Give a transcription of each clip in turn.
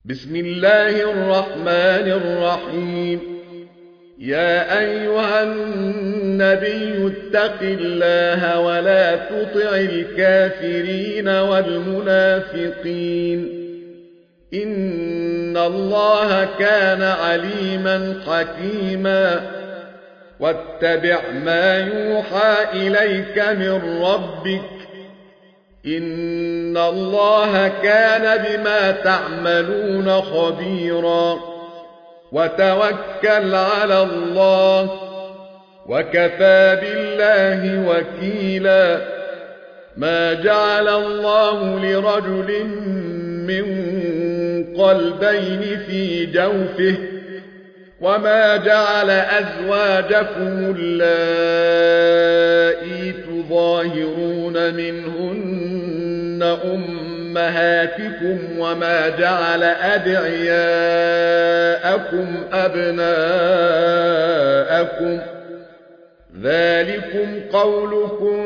بسم الله الرحمن الرحيم. يا أيها النبي اتق الله ولا تطع الكافرين والمنافقين، إن الله كان عليما حكيما. واتبع ما يوحى إليك من ربك، إن الله كان بما تعملون خبيرا. وتوكل على الله، وكفى بالله وكيلا. ما جعل الله لرجل من قلبين في جوفه، وما جعل أزواجكم اللائي تظاهرون منهن أمهاتكم، وما جعل أدعياءكم أبناءكم، ذلكم قولكم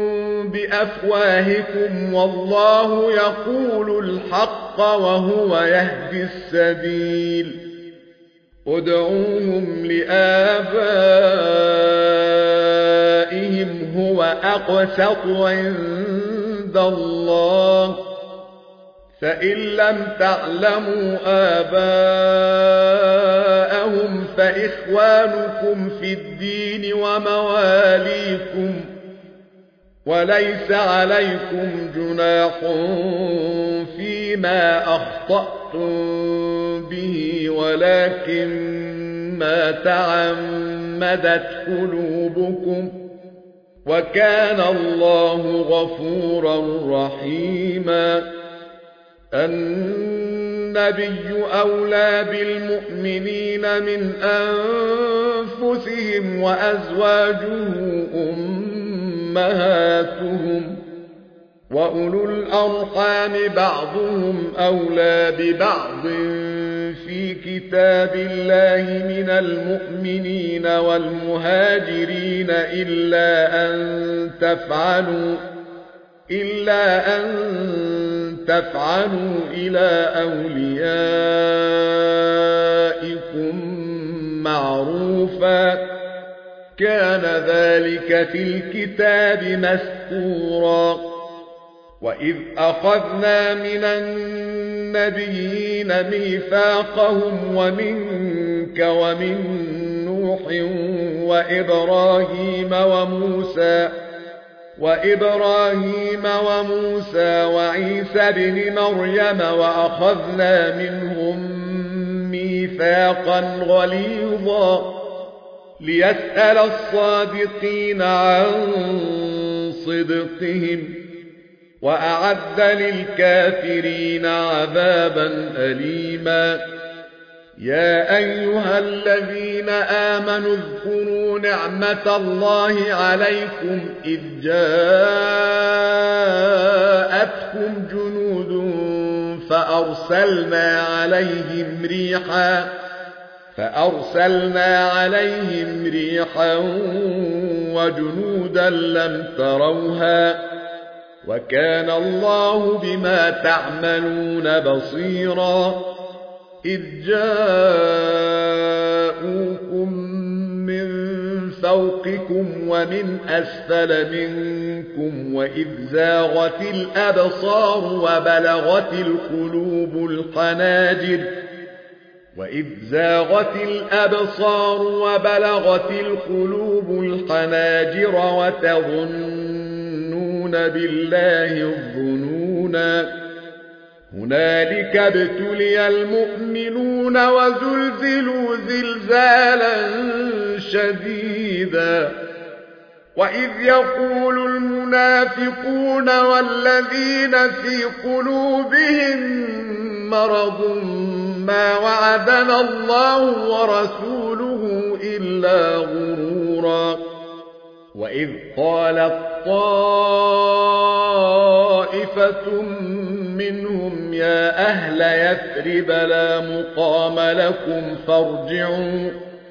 بأفواهكم، والله يقول الحق وهو يهدي السبيل. ادعوهم لآبائهم هو أقسط عند الله، فإن لم تعلموا آباءهم فإخوانكم في الدين ومواليكم، وليس عليكم جناح فيما أخطأتم به، ولكن ما تعمدت قلوبكم، وكان الله غفورا رحيما. النبي أولى بالمؤمنين من أنفسهم، وأزواجه أمهاتهم، وأولو الأرحام بعضهم أولى ببعض في كتاب الله من المؤمنين والمهاجرين إلا أن تفعلوا إلى أوليائكم معروفا، كان ذلك في الكتاب مسطورا. وإذ أخذنا من النبيين ميثاقهم ومنك ومن نوح وإبراهيم وموسى وعيسى بن مريم، وأخذنا منهم ميثاقا غليظا، ليسأل الصادقين عن صدقهم، وأعد للكافرين عذابا أليما. يا أيها الذين آمنوا اذكروا نعمة الله عليكم إذ جاءتكم جنود فأرسلنا عليهم ريحا وجنودا لم تروها، وكان الله بما تعملون بصيرا. إذ جاءوكم من فوقكم ومن أسفل منكم، وإذ زاغت الأبصار وبلغت القلوب الحناجر، وتظنون بالله الظنونا. هنالك ابتلي المؤمنون وزلزلوا زلزالا شديدا. وإذ يقول المنافقون والذين في قلوبهم مرض ما وعدنا الله ورسوله إلا غرورا. وإذ قالت طائفة منهم يا أهل يثرب لا مقام لكم فارجعوا،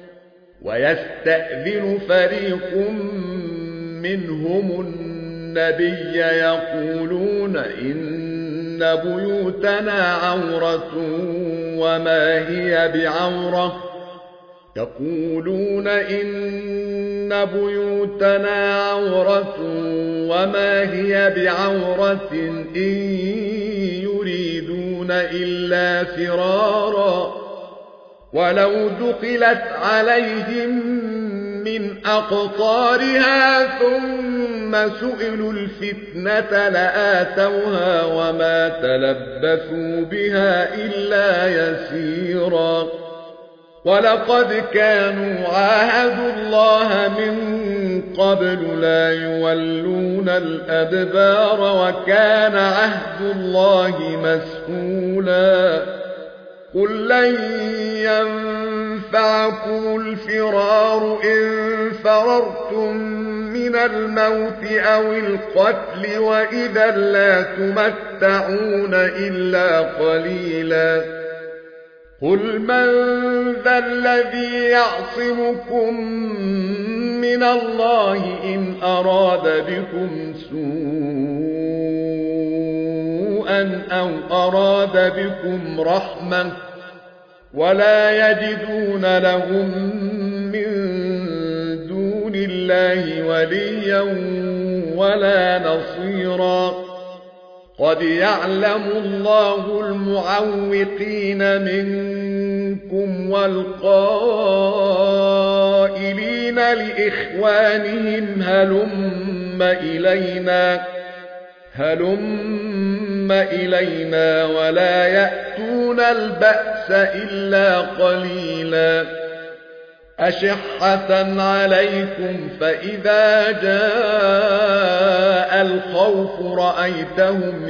ويستأذن فريق منهم النبي يقولون إن بيوتنا عورة وما هي بعورة يقولون إن بيوتنا عورة وما هي بعورة إن يريدون إلا فرارا ولو دخلت عليهم من أقطارها ثم سئلوا الفتنة لآتوها وما تلبثوا بها إلا يسيرا ولقد كانوا عاهدوا الله من قبل لا يولون الأدبار وكان عهد الله مسئولا قل لن ينفعكم الفرار إن فررتم من الموت أو القتل وإذا لا تمتعون إلا قليلا قل من ذا الذي يعصمكم من الله إن أراد بكم سوءا أو أراد بكم رحمة ولا يجدون لهم من دون الله وليا ولا نصيرا قد يعلم الله المعوقين منكم والقائلين لإخوانهم هلم إلينا ولا يأتون البأس إلا قليلا أشحة عليكم فإذا جاء الخوف رأيتهم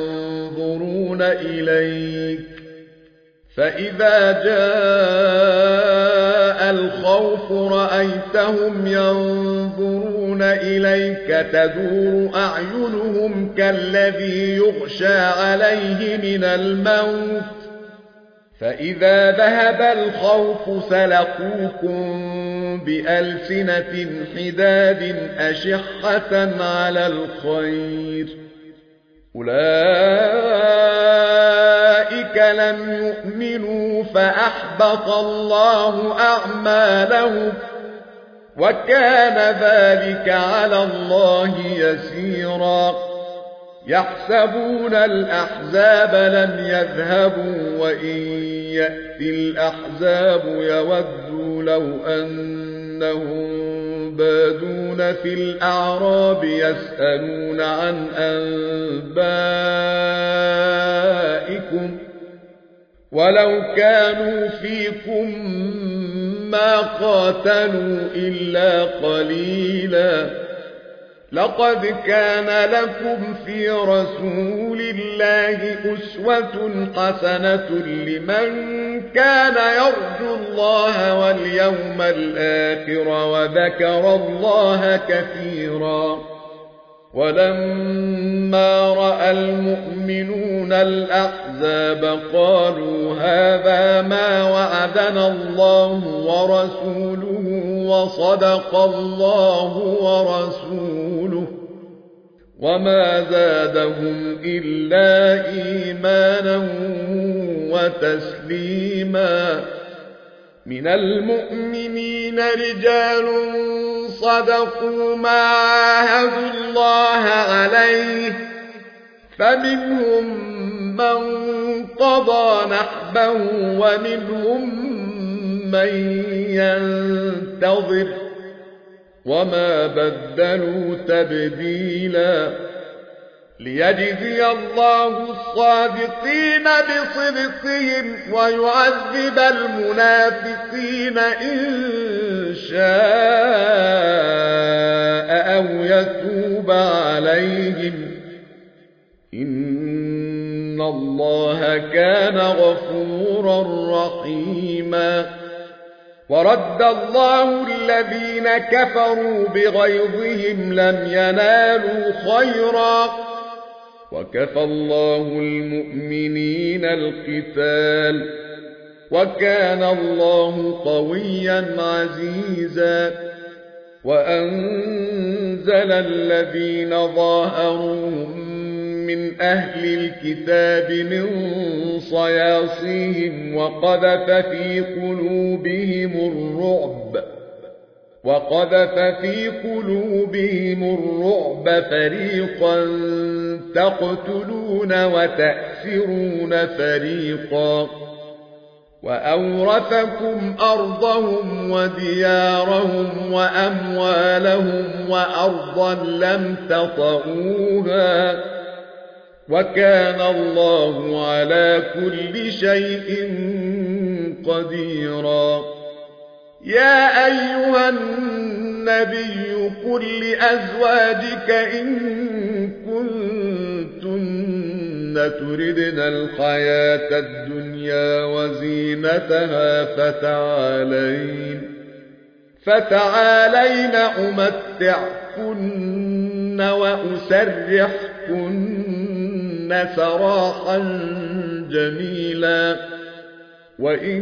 ينظرون إليك تدور أعينهم كالذي يغشى عليه من الموت فإذا ذهب الخوف سلقوكم بألسنة حداد أشحة على الخير أولئك لم يؤمنوا فأحبط الله أعمالهم وكان ذلك على الله يسيرا يحسبون الأحزاب لم يذهبوا وإن يأتي الأحزاب يودوا لو أنهم بادون في الأعراب يسألون عن أنبائكم ولو كانوا فيكم ما قاتلوا إلا قليلا لقد كان لكم في رسول الله أسوة حسنة لمن كان يرجو الله واليوم الآخر وذكر الله كثيرا ولما رأى المؤمنون الأحزاب قالوا هذا ما وعدنا الله ورسوله وصدق الله ورسوله وما زادهم إلا إيمانا وتسليما من المؤمنين رجال صدقوا ما عاهدوا الله عليه فمنهم من قضى نحبه ومنهم من ينتظر وما بدلوا تبديلا ليجزي الله الصادقين بصدقهم ويعذب المنافقين إن شاء أو يتوب عليهم إن الله كان غفورا رحيما ورد الله الذين كفروا بغيظهم لم ينالوا خيرا وكفى الله المؤمنين القتال وكان الله قويا عزيزا وأنزل الذين ظاهروهم من أهل الكتاب من صياصيهم وقذف في قلوبهم الرعب فريقا تقتلون وتأسرون فريقا وأورثكم أرضهم وديارهم وأموالهم وأرضا لم تطئوها وكان الله على كل شيء قديرا. يا أيها النبي قل لأزواجك إن كنتن تردن الحياة الدنيا وزينتها فتعالين أمتعكن وأسرحكن سراحا جميلا وإن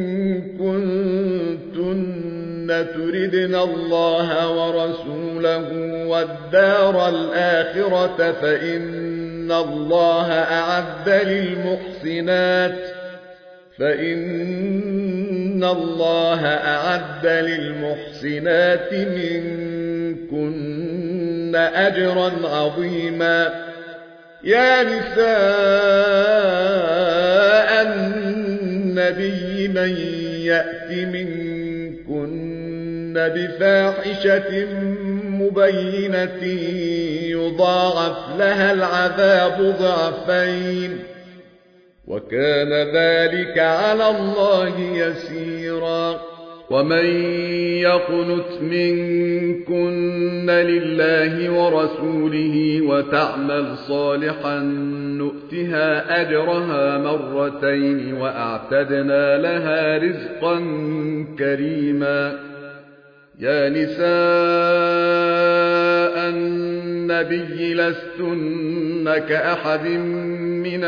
كنتن تردن الله ورسوله والدار الآخرة فإن الله أعد للمحسنات منكن أجرا عظيما. يا نساء النبي من يأت منكن بفاحشة مبينة يضاعف لها العذاب ضعفين وكان ذلك على الله يسيرا. ومن يقنت منكن لله ورسوله وتعمل صالحا نؤتها أجرها مرتين وأعتدنا لها رزقا كريما. يا نساء النبي لستن كأحد من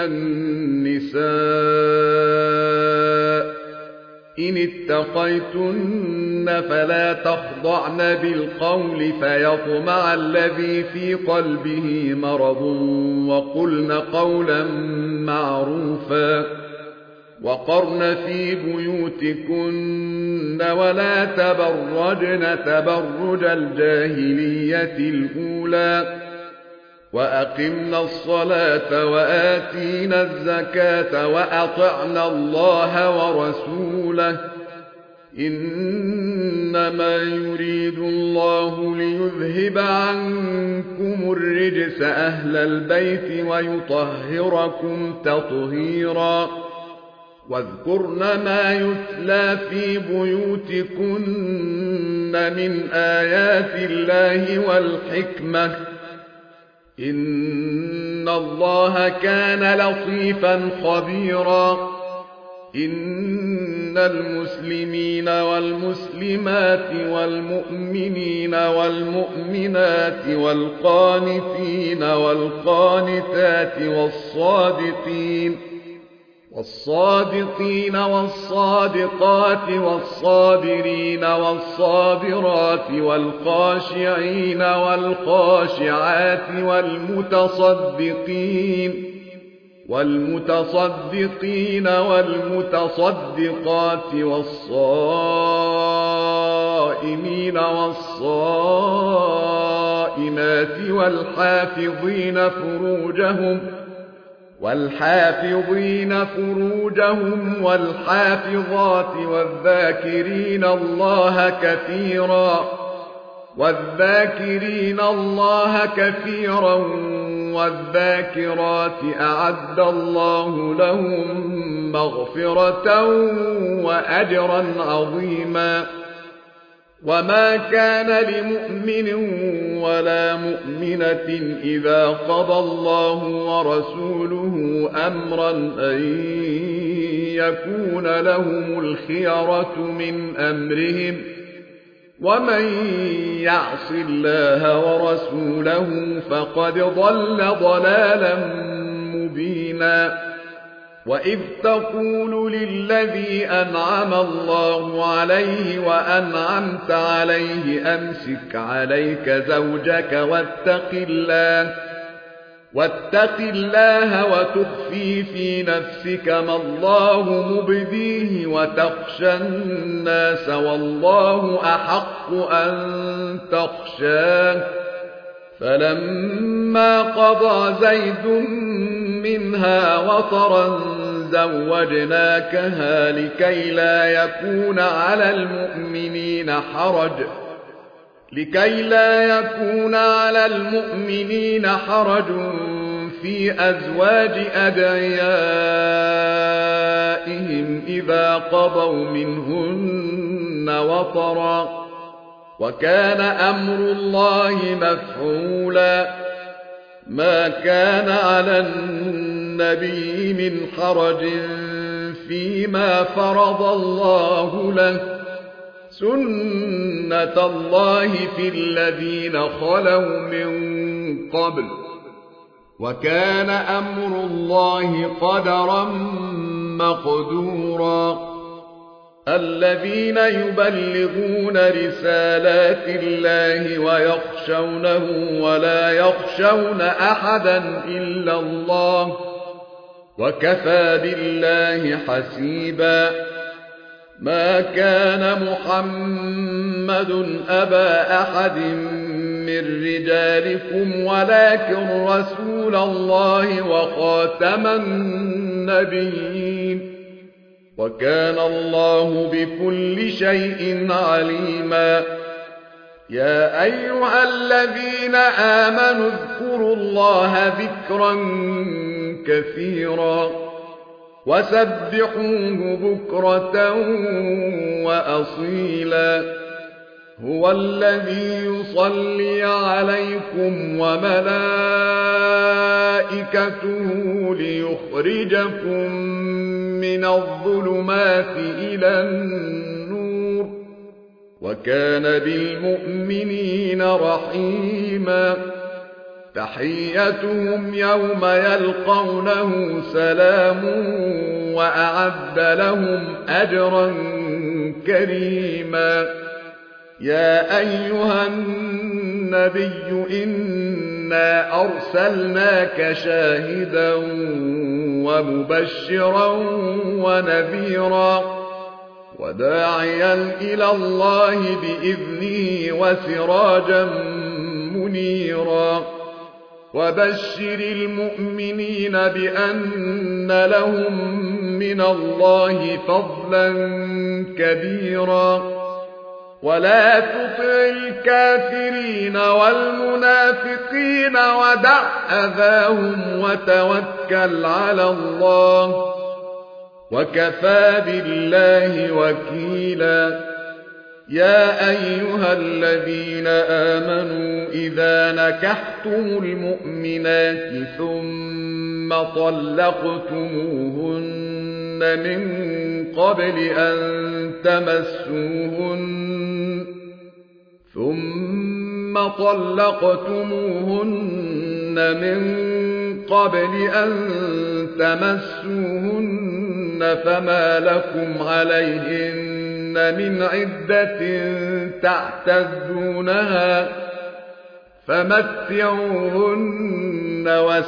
النساء إن اتقيتن فلا تخضعن بالقول فيطمع الذي في قلبه مرض وقلن قولا معروفا وقرن في بيوتكن ولا تبرجن تبرج الجاهلية الأولى وأقمنا الصلاة وآتينا الزكاة وأطعنا الله ورسوله إنما يريد الله ليذهب عنكم الرجس أهل البيت ويطهركم تطهيرا. واذكرن ما يتلى في بيوتكن من آيات الله والحكمة إن الله كان لطيفا خبيرا. إن المسلمين والمسلمات والمؤمنين والمؤمنات والقانتين والقانتات والصادقين والصادقات والصابرين والصابرات والخاشعين والخاشعات والمتصدقين والمتصدقات والصائمين والصائمات والحافظين فروجهم والحافظات والذاكرين الله كثيرا والذاكرات أعد الله لهم مغفرة وأجرا عظيما. وما كان لمؤمن ولا مؤمنة إذا قضى الله ورسوله أمرا أن يكون لهم الخيرة من أمرهم ومن يعص الله ورسوله فقد ضل ضلالا مبينا. وإذ تقول للذي أنعم الله عليه وأنعمت عليه أمسك عليك زوجك واتق الله وتخفي في نفسك ما الله مبديه وتخشى الناس والله أحق أن تخشاه. فلما قضى زيد منها وطرا زوجناكها لكي لا يكون على المؤمنين حرج في أزواج أدعيائهم إذا قضوا منهن وطرا وكان أمر الله مفعولا. ما كان على النبي من حرج فيما فرض الله له، سنة الله في الذين خلوا من قبل، وكان أمر الله قدرا مقدورا. الذين يبلغون رسالات الله ويخشونه ولا يخشون أحدا إلا الله، وكفى بالله حسيبا. ما كان محمد أبا أحد من رجالكم ولكن رسول الله وخاتم النبيين، وكان الله بكل شيء عليما. يا أيها الذين آمنوا اذكروا الله ذكرا كثيرا وسبحوه بكرة وأصيلا. هو الذي يصلي عليكم وملائكته ليخرجكم من الظلمات إلى النور، وكان بالمؤمنين رحيما. تحيتهم يوم يلقونه سلام وأعد لهم أجرا كريما. يا أيها النبي إنا أرسلناك شاهدا ومبشرا ونذيرا وداعيا إلى الله بإذنه وسراجا منيرا. وبشر المؤمنين بأن لهم من الله فضلا كبيرا. ولا تطع الكافرين والمنافقين ودع أذاهم وتوكل على الله، وكفى بالله وكيلا. يا أيها الذين آمنوا إذا نكحتم المؤمنات ثم طلقتموهن من قبل أن تمسوهن فما لكم عليهن من عدة تعتدونها فمتعوهن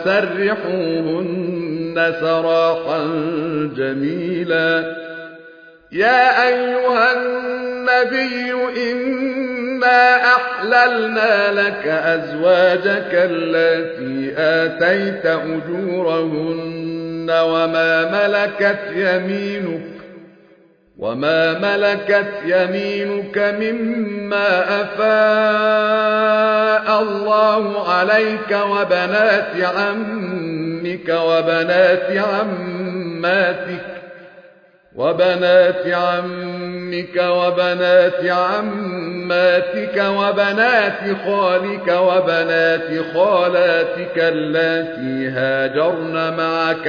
وسرحوهن سراحا جميلا. يا أيها النبي إنا أحللنا لك أزواجك التي آتيت أجورهن وما ملكت يمينك مما أفاء الله عليك وبنات عمك وبنات عماتك وبنات خالك وبنات خالاتك اللاتي هاجرن معك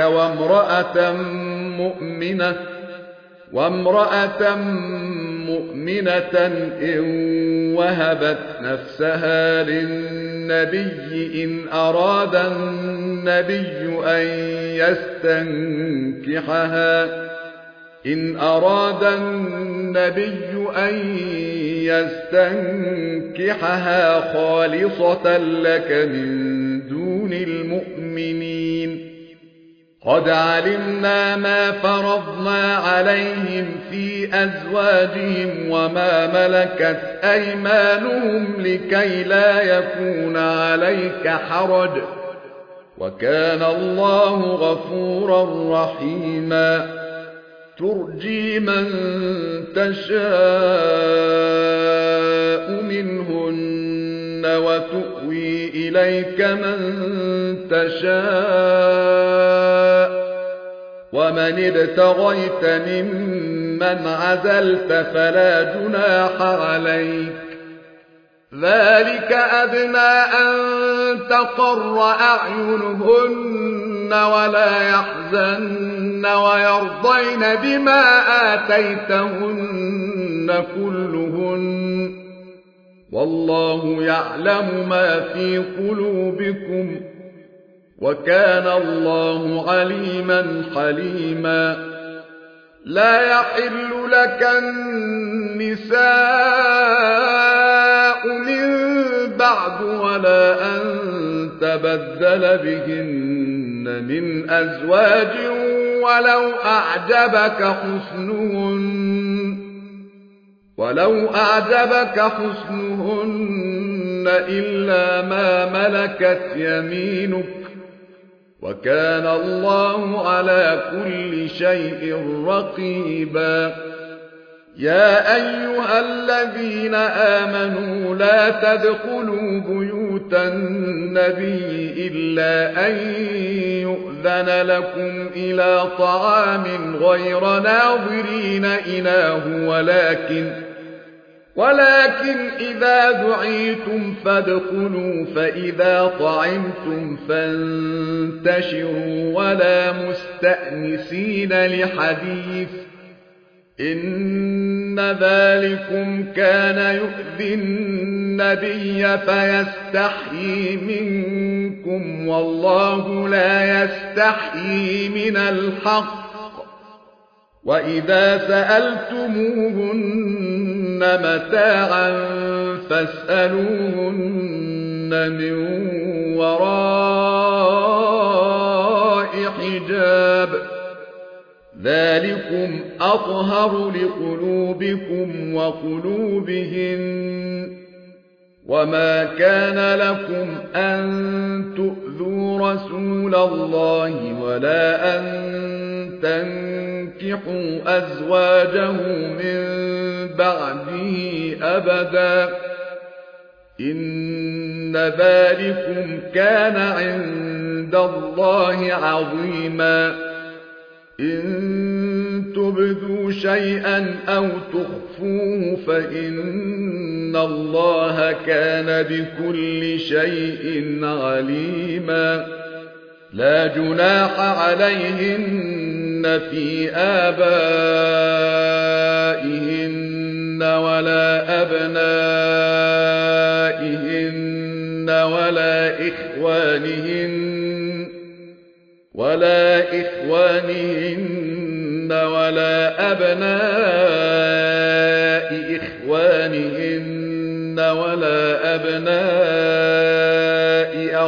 وامرأة مؤمنة إن وهبت نفسها للنبي إن أراد النبي أن يستنكحها خالصة لك من دون المؤمنين قد علمنا ما فرضنا عليهم في أزواجهم وما ملكت أيمانهم لكي لا يكون عليك حرج وكان الله غفورا رحيما ترجي من تشاء منهن وتؤوي إليك من تشاء ومن ابتغيت ممن عزلت فلا جناح عليك ذلك أدنى أن تقر أعينهن ولا يحزن ويرضين بما آتيتهن كلهن والله يعلم ما في قلوبكم وكان الله عليما حليما لا يحل لك النساء من بعد ولا أن تبدل بهن من أزواج ولو أعجبك حسنهن إلا ما ملكت يمينك وكان الله على كل شيء رقيبا يا أيها الذين آمنوا لا تدخلوا بيوت النبي إلا أن يؤذن لكم إلى طعام غير ناظرين إناه ولكن إذا دعيتم فادخلوا فإذا طعمتم فانتشروا ولا مستأنسين لحديث إن ذلكم كان يؤذي النبي فيستحيي منكم والله لا يستحيي من الحق وإذا سألتموهن متاعا فاسألوهن من وراء حجاب ذلكم أطهر لقلوبكم وقلوبهن وما كان لكم أن تؤذوا رسول الله ولا أن تنكحوا أزواجه من بعده أبدا إن ذلكم كان عند الله عظيما إن تبدوا شيئا أو تخفوه فإن الله كان بكل شيء عليما لا جناح عليهن في آبائهن ولا أبنائهن ولا إخوانهن ولا أبناء إخوانهن ولا أبناء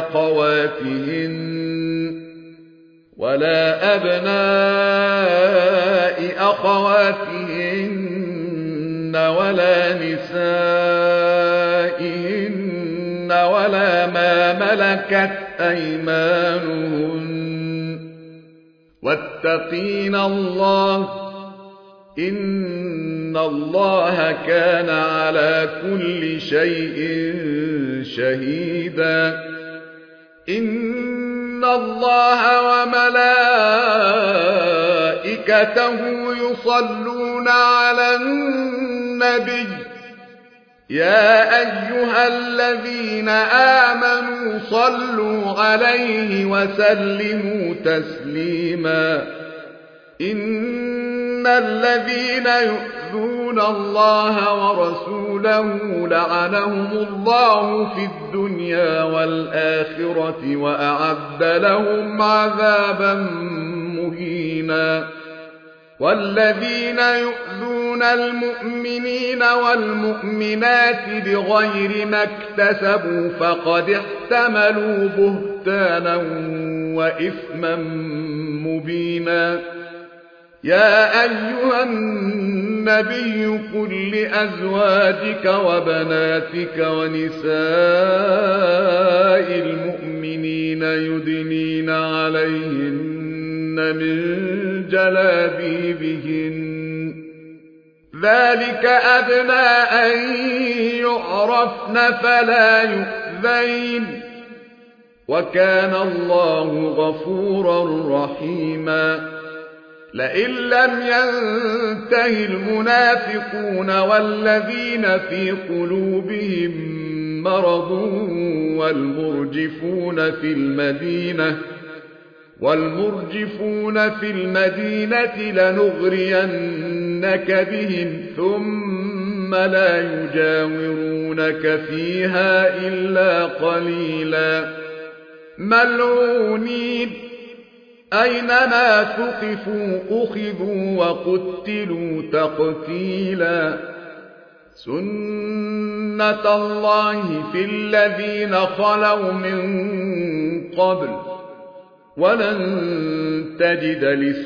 أخواتهن ولا نسائهن ولا ما ملكت أيمانهن واتقين الله إن الله كان على كل شيء شهيدا إن الله وملائكته يصلون على النبي يا أيها الذين آمنوا صلوا عليه وسلموا تسليما إن الذين يؤذون الله ورسوله لعنهم الله في الدنيا والآخرة وأعد لهم عذابا مهينا والذين يؤذون المؤمنين والمؤمنات بغير ما اكتسبوا فقد احتملوا بهتانا وإثما مبينا. يا أيها النبي قل لأزواجك وبناتك ونساء المؤمنين يدنين عليهن من جلابيبهن ذلك أدنى أن يعرفن فلا يؤذين وكان الله غفورا رحيما. لئن لم ينته المنافقون والذين في قلوبهم مرض والمرجفون في المدينة لنغرينك بهم ثم لا يجاورونك فيها إلا قليلا ملعونين أينما ثقفوا أخذوا وقتلوا تقتيلا. سنة الله في الذين خلوا من قبل ولن تجد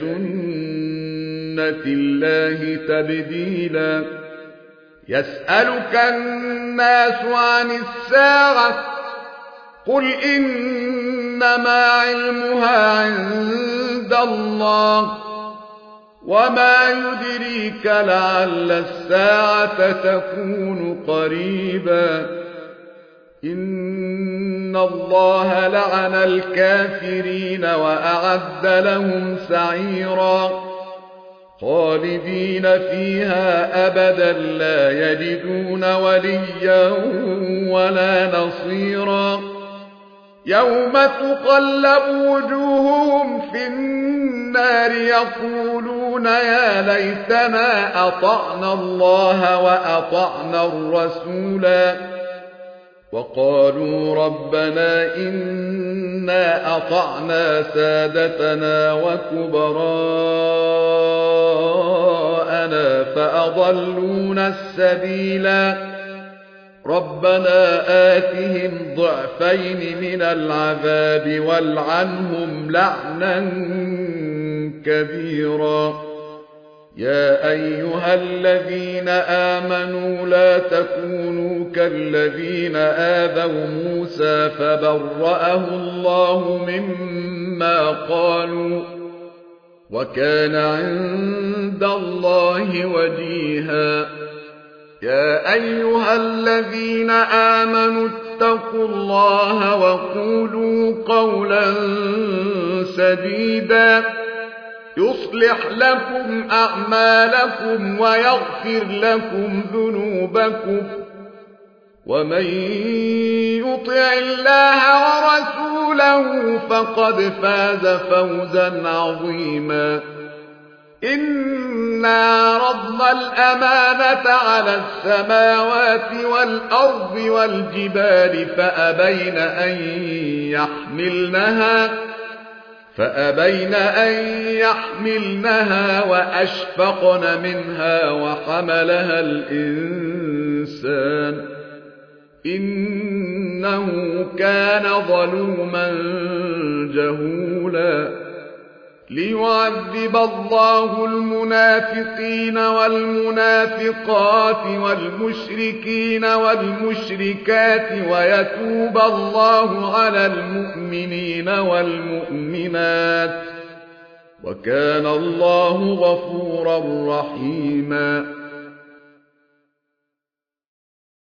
لسنة الله تبديلا. يسألك الناس عن الساعة قل إنما علمها عند الله وما يدريك لعل الساعة تكون قريبا. إن الله لعن الكافرين وأعد لهم سعيرا خالدين فيها أبدا لا يجدون وليا ولا نصيرا. يوم تقلب وجوههم في النار يقولون يا ليتنا أطعنا الله وأطعنا الرسولا وقالوا ربنا إنا أطعنا سادتنا وكبراءنا فأضلونا السبيلا. ربنا آتهم ضعفين من العذاب والعنهم لعنا كبيرا. يا أيها الذين آمنوا لا تكونوا كالذين آذوا موسى فبرأه الله مما قالوا وكان عند الله وجيها. يا أيها الذين آمنوا اتقوا الله وقولوا قولا سديدا يصلح لكم أعمالكم ويغفر لكم ذنوبكم ومن يطع الله ورسوله فقد فاز فوزا عظيما. إنا عرضنا الأمانة على السماوات والأرض والجبال فأبين أن يحملنها وأشفقن منها وحملها الإنسان إنه كان ظلوما جهولا. ليعذب الله المنافقين والمنافقات والمشركين والمشركات ويتوب الله على المؤمنين والمؤمنات وكان الله غفورا رحيما.